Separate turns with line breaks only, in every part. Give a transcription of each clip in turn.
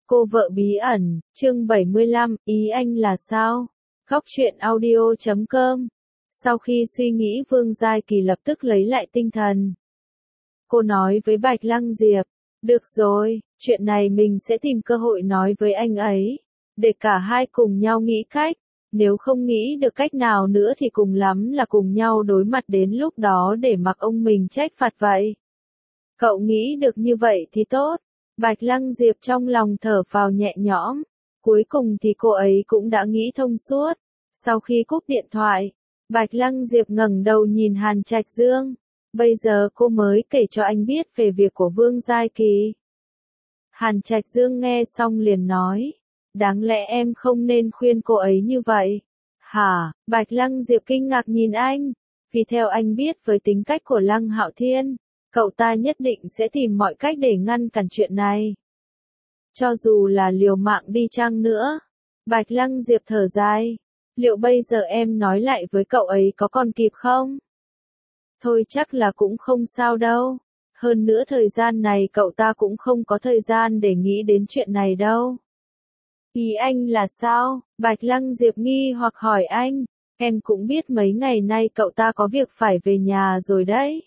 Cô vợ bí ẩn, chương 75, ý anh là sao? Góc truyện audio.com. Sau khi suy nghĩ Vương Giai Kỳ lập tức lấy lại tinh thần. Cô nói với Bạch Lăng Diệp, được rồi, chuyện này mình sẽ tìm cơ hội nói với anh ấy, để cả hai cùng nhau nghĩ cách, nếu không nghĩ được cách nào nữa thì cùng lắm là cùng nhau đối mặt đến lúc đó để mặc ông mình trách phạt vậy. Cậu nghĩ được như vậy thì tốt. Bạch Lăng Diệp trong lòng thở phào nhẹ nhõm, cuối cùng thì cô ấy cũng đã nghĩ thông suốt. Sau khi cúp điện thoại, Bạch Lăng Diệp ngẩng đầu nhìn Hàn Trạch Dương, bây giờ cô mới kể cho anh biết về việc của Vương Giai Kỳ. Hàn Trạch Dương nghe xong liền nói, đáng lẽ em không nên khuyên cô ấy như vậy. Hả? Bạch Lăng Diệp kinh ngạc nhìn anh, vì theo anh biết với tính cách của Lăng Hạo Thiên, cậu ta nhất định sẽ tìm mọi cách để ngăn cản chuyện này. Cho dù là liều mạng đi chăng nữa. Bạch Lăng Diệp thở dài. Liệu bây giờ em nói lại với cậu ấy có còn kịp không? Thôi chắc là cũng không sao đâu. Hơn nữa thời gian này cậu ta cũng không có thời gian để nghĩ đến chuyện này đâu. Ý anh là sao? Bạch Lăng Diệp nghi hoặc hỏi anh. Em cũng biết mấy ngày nay cậu ta có việc phải về nhà rồi đấy.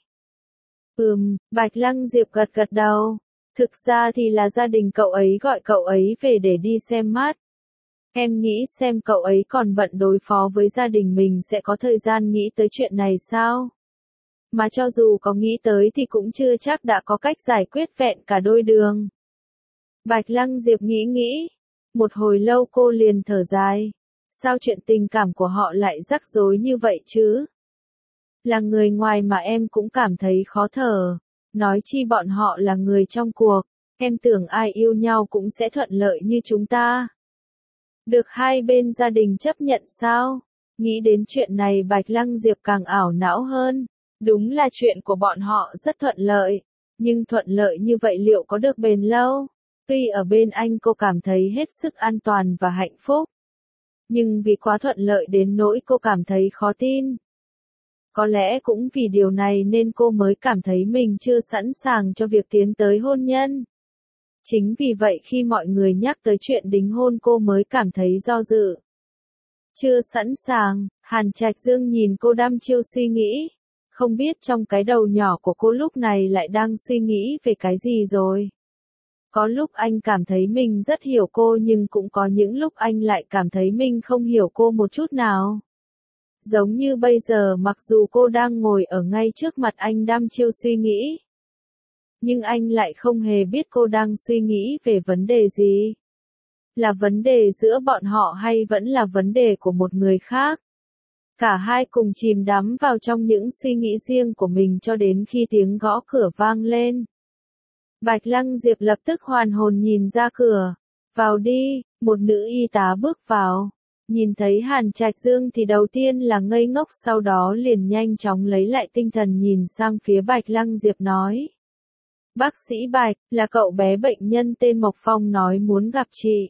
Bạch Lăng Diệp gật gật đầu. Thực ra thì là gia đình cậu ấy gọi cậu ấy về để đi xem mắt. Em nghĩ xem cậu ấy còn bận đối phó với gia đình mình sẽ có thời gian nghĩ tới chuyện này sao? Mà cho dù có nghĩ tới thì cũng chưa chắc đã có cách giải quyết vẹn cả đôi đường. Bạch Lăng Diệp nghĩ. Một hồi lâu cô liền thở dài. Sao chuyện tình cảm của họ lại rắc rối như vậy chứ? Là người ngoài mà em cũng cảm thấy khó thở. Nói chi bọn họ là người trong cuộc. Em tưởng ai yêu nhau cũng sẽ thuận lợi như chúng ta. Được hai bên gia đình chấp nhận sao? Nghĩ đến chuyện này Bạch Lăng Diệp càng ảo não hơn. Đúng là chuyện của bọn họ rất thuận lợi. Nhưng thuận lợi như vậy liệu có được bền lâu? Tuy ở bên anh cô cảm thấy hết sức an toàn và hạnh phúc. Nhưng vì quá thuận lợi đến nỗi cô cảm thấy khó tin. Có lẽ cũng vì điều này nên cô mới cảm thấy mình chưa sẵn sàng cho việc tiến tới hôn nhân. Chính vì vậy khi mọi người nhắc tới chuyện đính hôn cô mới cảm thấy do dự. Chưa sẵn sàng, Hàn Trạch Dương nhìn cô đăm chiêu suy nghĩ. Không biết trong cái đầu nhỏ của cô lúc này lại đang suy nghĩ về cái gì rồi. Có lúc anh cảm thấy mình rất hiểu cô nhưng cũng có những lúc anh lại cảm thấy mình không hiểu cô một chút nào. Giống như bây giờ mặc dù cô đang ngồi ở ngay trước mặt anh đăm chiêu suy nghĩ. Nhưng anh lại không hề biết cô đang suy nghĩ về vấn đề gì. Là vấn đề giữa bọn họ hay vẫn là vấn đề của một người khác. Cả hai cùng chìm đắm vào trong những suy nghĩ riêng của mình cho đến khi tiếng gõ cửa vang lên. Bạch Lăng Diệp lập tức hoàn hồn nhìn ra cửa. Vào đi, một nữ y tá bước vào. Nhìn thấy Hàn Trạch Dương thì đầu tiên là ngây ngốc sau đó liền nhanh chóng lấy lại tinh thần nhìn sang phía Bạch Lăng Diệp nói. Bác sĩ Bạch, là cậu bé bệnh nhân tên Mộc Phong nói muốn gặp chị.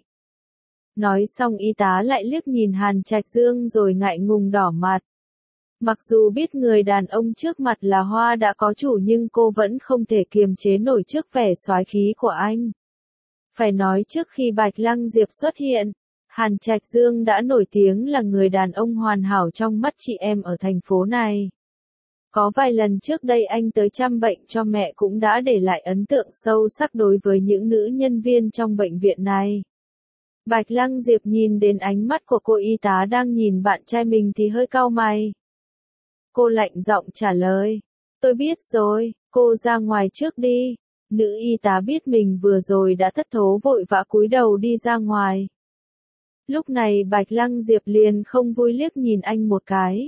Nói xong y tá lại liếc nhìn Hàn Trạch Dương rồi ngại ngùng đỏ mặt. Mặc dù biết người đàn ông trước mặt là Hoa đã có chủ nhưng cô vẫn không thể kiềm chế nổi trước vẻ soái khí của anh. Phải nói trước khi Bạch Lăng Diệp xuất hiện, Hàn Trạch Dương đã nổi tiếng là người đàn ông hoàn hảo trong mắt chị em ở thành phố này. Có vài lần trước đây anh tới chăm bệnh cho mẹ cũng đã để lại ấn tượng sâu sắc đối với những nữ nhân viên trong bệnh viện này. Bạch Lăng Diệp nhìn đến ánh mắt của cô y tá đang nhìn bạn trai mình thì hơi cau mày. Cô lạnh giọng trả lời. Tôi biết rồi, cô ra ngoài trước đi. Nữ y tá biết mình vừa rồi đã thất thố vội vã cúi đầu đi ra ngoài. Lúc này Bạch Lăng Diệp liền không vui liếc nhìn anh một cái.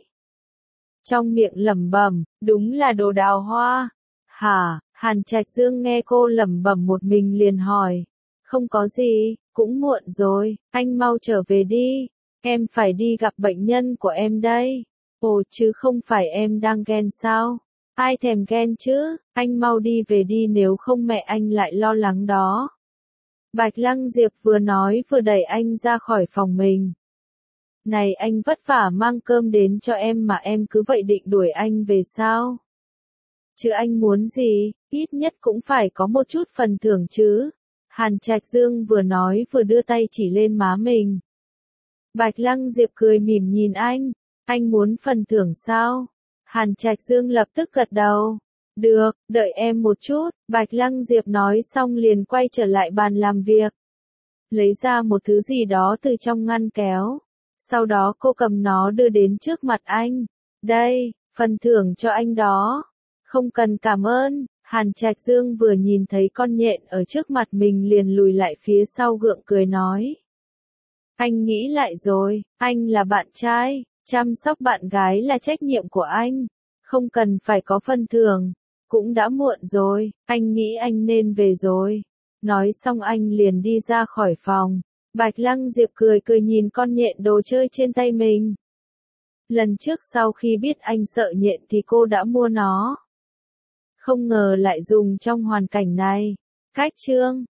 Trong miệng lẩm bẩm, đúng là đồ đào hoa. Hả? Hàn Trạch Dương nghe cô lẩm bẩm một mình liền hỏi. Không có gì, cũng muộn rồi, anh mau trở về đi. Em phải đi gặp bệnh nhân của em đây. Ồ chứ không phải em đang ghen sao? Ai thèm ghen chứ, anh mau đi về đi nếu không mẹ anh lại lo lắng đó. Bạch Lăng Diệp vừa nói vừa đẩy anh ra khỏi phòng mình. Này anh vất vả mang cơm đến cho em mà em cứ vậy định đuổi anh về sao? Chứ anh muốn gì, ít nhất cũng phải có một chút phần thưởng chứ. Hàn Trạch Dương vừa nói vừa đưa tay chỉ lên má mình. Bạch Lăng Diệp cười mỉm nhìn anh muốn phần thưởng sao? Hàn Trạch Dương lập tức gật đầu. Được, đợi em một chút, Bạch Lăng Diệp nói xong liền quay trở lại bàn làm việc. Lấy ra một thứ gì đó từ trong ngăn kéo. Sau đó cô cầm nó đưa đến trước mặt anh. Đây, phần thưởng cho anh đó. Không cần cảm ơn. Hàn Trạch Dương vừa nhìn thấy con nhện ở trước mặt mình liền lùi lại phía sau gượng cười nói. Anh nghĩ lại rồi, anh là bạn trai, chăm sóc bạn gái là trách nhiệm của anh. Không cần phải có phần thưởng. Cũng đã muộn rồi, anh nghĩ anh nên về rồi. Nói xong anh liền đi ra khỏi phòng. Bạch Lăng Diệp cười cười nhìn con nhện đồ chơi trên tay mình. Lần trước sau khi biết anh sợ nhện thì cô đã mua nó. Không ngờ lại dùng trong hoàn cảnh này. Cách chương